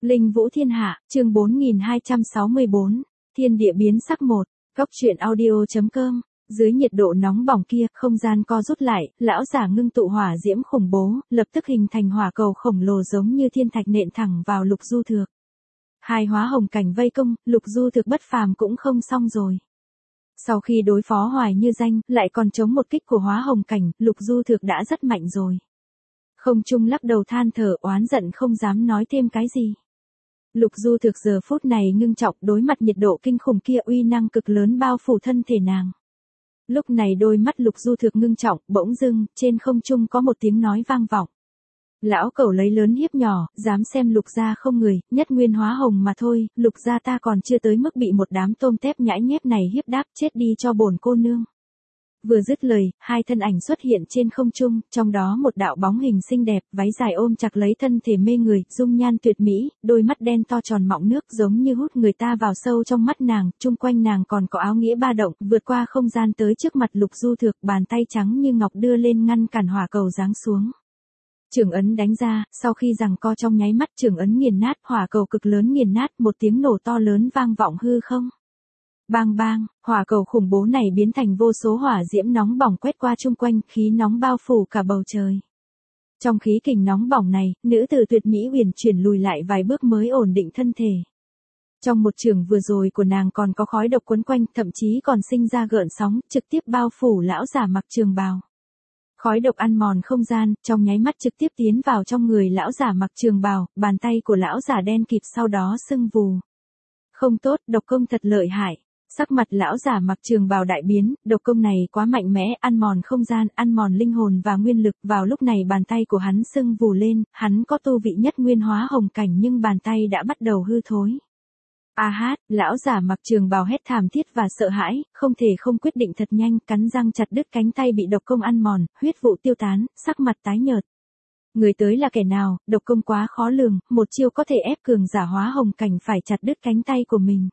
Linh Vũ Thiên Hạ, chương 4264, Thiên địa biến sắc 1, Góc truyện audio.com. Dưới nhiệt độ nóng bỏng kia, không gian co rút lại, lão giả ngưng tụ hỏa diễm khủng bố, lập tức hình thành hỏa cầu khổng lồ giống như thiên thạch nện thẳng vào Lục Du Thược. Hai hóa hồng cảnh vây công, Lục Du Thược bất phàm cũng không xong rồi. Sau khi đối phó Hoài Như Danh, lại còn chống một kích của hóa hồng cảnh, Lục Du Thược đã rất mạnh rồi. Không Trung lắc đầu than thở, oán giận không dám nói thêm cái gì. Lục Du Thược giờ phút này ngưng trọng, đối mặt nhiệt độ kinh khủng kia, uy năng cực lớn bao phủ thân thể nàng. Lúc này đôi mắt Lục Du Thược ngưng trọng, bỗng dưng, trên không trung có một tiếng nói vang vọng. Lão cẩu lấy lớn hiếp nhỏ, dám xem Lục gia không người, nhất nguyên hóa hồng mà thôi, Lục gia ta còn chưa tới mức bị một đám tôm tép nhãi nhép này hiếp đáp, chết đi cho bổn cô nương. Vừa dứt lời, hai thân ảnh xuất hiện trên không trung, trong đó một đạo bóng hình xinh đẹp, váy dài ôm chặt lấy thân thể mê người, dung nhan tuyệt mỹ, đôi mắt đen to tròn mọng nước giống như hút người ta vào sâu trong mắt nàng, chung quanh nàng còn có áo nghĩa ba động, vượt qua không gian tới trước mặt Lục Du Thược, bàn tay trắng như ngọc đưa lên ngăn cản hỏa cầu giáng xuống. Trường ấn đánh ra, sau khi giằng co trong nháy mắt, trường ấn nghiền nát, hỏa cầu cực lớn nghiền nát, một tiếng nổ to lớn vang vọng hư không. Bang bang, hỏa cầu khủng bố này biến thành vô số hỏa diễm nóng bỏng quét qua chung quanh, khí nóng bao phủ cả bầu trời. Trong khí kình nóng bỏng này, nữ tử tuyệt mỹ uyển chuyển lùi lại vài bước mới ổn định thân thể. Trong một trường vừa rồi của nàng còn có khói độc quấn quanh, thậm chí còn sinh ra gợn sóng, trực tiếp bao phủ lão giả mặc trường bào. Khói độc ăn mòn không gian, trong nháy mắt trực tiếp tiến vào trong người lão giả mặc trường bào, bàn tay của lão giả đen kịt sau đó sưng vù. Không tốt, độc công thật lợi hại. Sắc mặt lão giả mặc trường bào đại biến, độc công này quá mạnh mẽ, ăn mòn không gian, ăn mòn linh hồn và nguyên lực. Vào lúc này bàn tay của hắn sưng vù lên, hắn có tu vị nhất nguyên hóa hồng cảnh nhưng bàn tay đã bắt đầu hư thối. A hát, lão giả mặc trường bào hét thảm thiết và sợ hãi, không thể không quyết định thật nhanh, cắn răng chặt đứt cánh tay bị độc công ăn mòn, huyết vụ tiêu tán, sắc mặt tái nhợt. Người tới là kẻ nào, độc công quá khó lường, một chiêu có thể ép cường giả hóa hồng cảnh phải chặt đứt cánh tay của mình.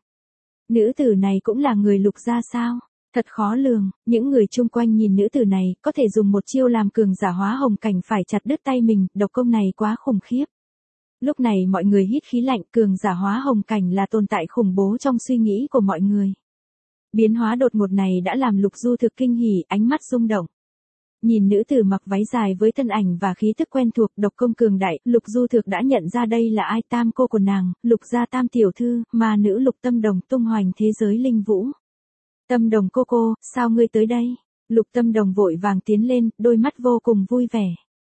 Nữ tử này cũng là người Lục gia sao? Thật khó lường, những người chung quanh nhìn nữ tử này, có thể dùng một chiêu làm cường giả hóa hồng cảnh phải chặt đứt tay mình, độc công này quá khủng khiếp. Lúc này mọi người hít khí lạnh, cường giả hóa hồng cảnh là tồn tại khủng bố trong suy nghĩ của mọi người. Biến hóa đột ngột này đã làm Lục Du Thực kinh hỉ, ánh mắt rung động. Nhìn nữ tử mặc váy dài với thân ảnh và khí tức quen thuộc, độc công cường đại, Lục Du Thực đã nhận ra đây là ai, tam cô của nàng, Lục gia tam tiểu thư, ma nữ Lục Tâm Đồng tung hoành thế giới linh vũ. Tâm Đồng cô, sao ngươi tới đây? Lục Tâm Đồng vội vàng tiến lên, đôi mắt vô cùng vui vẻ.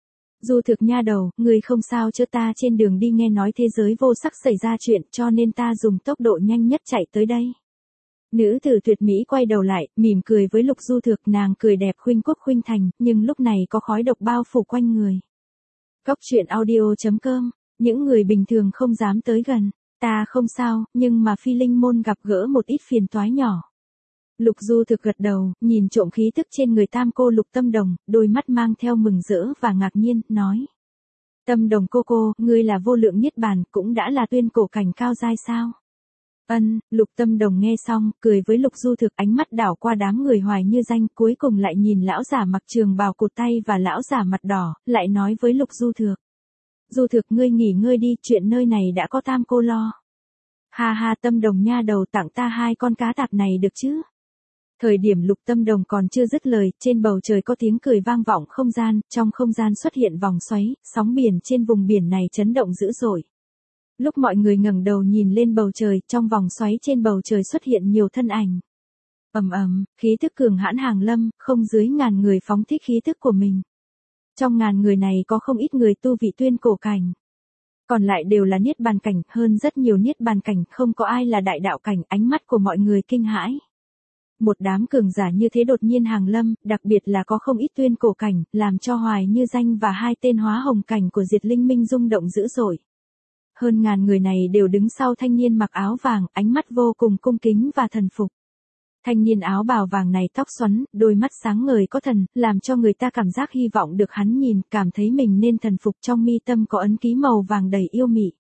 Du Thực nha đầu, ngươi không sao chứ, ta trên đường đi nghe nói thế giới vô sắc xảy ra chuyện cho nên ta dùng tốc độ nhanh nhất chạy tới đây. Nữ tử tuyệt mỹ quay đầu lại, mỉm cười với Lục Du Thược, nàng cười đẹp khuynh quốc khuynh thành, nhưng lúc này có khói độc bao phủ quanh người. Góc truyện audio.com, những người bình thường không dám tới gần. Ta không sao, nhưng mà Phi Linh môn gặp gỡ một ít phiền toái nhỏ. Lục Du Thực gật đầu, nhìn trộm khí tức trên người tam cô Lục Tâm Đồng, đôi mắt mang theo mừng rỡ và ngạc nhiên, nói. Tâm Đồng cô, ngươi là vô lượng niết bàn, cũng đã là tuyên cổ cảnh cao giai sao? Lục Tâm Đồng nghe xong, cười với Lục Du Thực, ánh mắt đảo qua đám người Hoài Như Danh, cuối cùng lại nhìn lão giả mặc trường bào cụt tay và lão giả mặt đỏ, lại nói với Lục Du Thược. Du Thược, ngươi nghỉ ngơi đi, chuyện nơi này đã có tam cô lo. Ha ha, Tâm Đồng nha đầu, tặng ta hai con cá tạp này được chứ? Thời điểm Lục Tâm Đồng còn chưa dứt lời, trên bầu trời có tiếng cười vang vọng không gian, trong không gian xuất hiện vòng xoáy, sóng biển trên vùng biển này chấn động dữ dội. Lúc mọi người ngẩng đầu nhìn lên bầu trời, trong vòng xoáy trên bầu trời xuất hiện nhiều thân ảnh. Khí tức cường hãn hàng lâm, không dưới 1000 người phóng thích khí tức của mình. Trong 1000 người này có không ít người tu vị tuyên cổ cảnh. Còn lại đều là niết bàn cảnh, hơn rất nhiều niết bàn cảnh, không có ai là đại đạo cảnh, ánh mắt của mọi người kinh hãi. Một đám cường giả như thế đột nhiên hàng lâm, đặc biệt là có không ít tuyên cổ cảnh, làm cho Hoài Như Danh và hai tên hóa hồng cảnh của Diệt Linh Minh rung động dữ dội. Hơn 1000 người này đều đứng sau thanh niên mặc áo vàng, ánh mắt vô cùng cung kính và thần phục. Thanh niên áo bào vàng này tóc xoắn, đôi mắt sáng ngời có thần, làm cho người ta cảm giác hy vọng được hắn nhìn, cảm thấy mình nên thần phục, trong mi tâm có ấn ký màu vàng đầy yêu mị.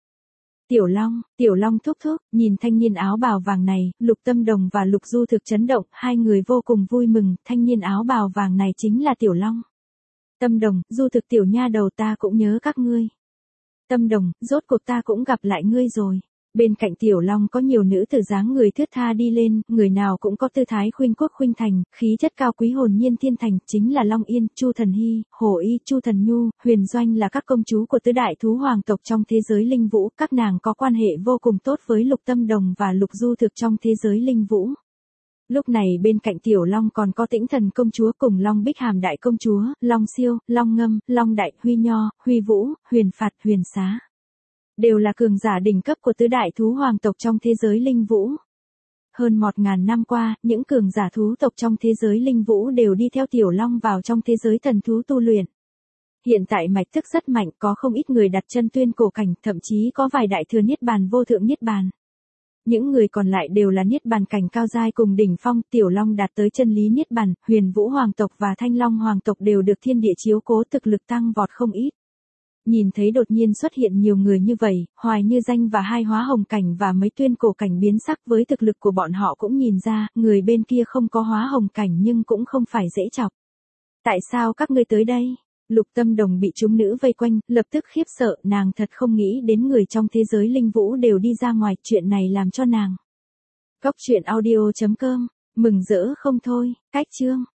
Tiểu Long thúc, nhìn thanh niên áo bào vàng này, Lục Tâm Đồng và Lục Du Thực chấn động, hai người vô cùng vui mừng, thanh niên áo bào vàng này chính là Tiểu Long. Tâm Đồng, Du Thực tiểu nha đầu, ta cũng nhớ các ngươi. Tâm Đồng, rốt cuộc ta cũng gặp lại ngươi rồi. Bên cạnh Tiểu Long có nhiều nữ tử dáng người thướt tha đi lên, người nào cũng có tư thái khuynh quốc khuynh thành, khí chất cao quý hồn nhiên thiên thành, chính là Long Yên, Chu Thần Hy, Hồ Y, Chu Thần Nhu, Huyền Doanh là các công chúa của tứ đại thú hoàng tộc trong thế giới linh vũ, các nàng có quan hệ vô cùng tốt với Lục Tâm Đồng và Lục Du Thực trong thế giới linh vũ. Lúc này bên cạnh Tiểu Long còn có Tĩnh Thần công chúa cùng Long Bích Hàm đại công chúa, Long Siêu, Long Ngâm, Long Đại, Huy Nho, Huy Vũ, Huyền Phạt, Huyền Xá. Đều là cường giả đỉnh cấp của tứ đại thú hoàng tộc trong thế giới linh vũ. Hơn 1000 năm qua, những cường giả thú tộc trong thế giới linh vũ đều đi theo Tiểu Long vào trong thế giới thần thú tu luyện. Hiện tại mạch thức rất mạnh, có không ít người đặt chân tuyên cổ cảnh, thậm chí có vài đại thừa niết bàn vô thượng niết bàn. Những người còn lại đều là niết bàn cảnh cao giai cùng đỉnh phong, Tiểu Long đạt tới chân lý niết bàn, Huyền Vũ hoàng tộc và Thanh Long hoàng tộc đều được thiên địa chiếu cố, thực lực tăng vọt không ít. Nhìn thấy đột nhiên xuất hiện nhiều người như vậy, Hoài Như Danh và hai hóa hồng cảnh và mấy tuyên cổ cảnh biến sắc, với thực lực của bọn họ cũng nhìn ra, người bên kia không có hóa hồng cảnh nhưng cũng không phải dễ chọc. Tại sao các ngươi tới đây? Lục Tâm Đồng bị chúng nữ vây quanh, lập tức khiếp sợ, nàng thật không nghĩ đến người trong thế giới linh vũ đều đi ra ngoài, chuyện này làm cho nàng. Góc truyện audio.com, mừng rỡ không thôi, cách chương.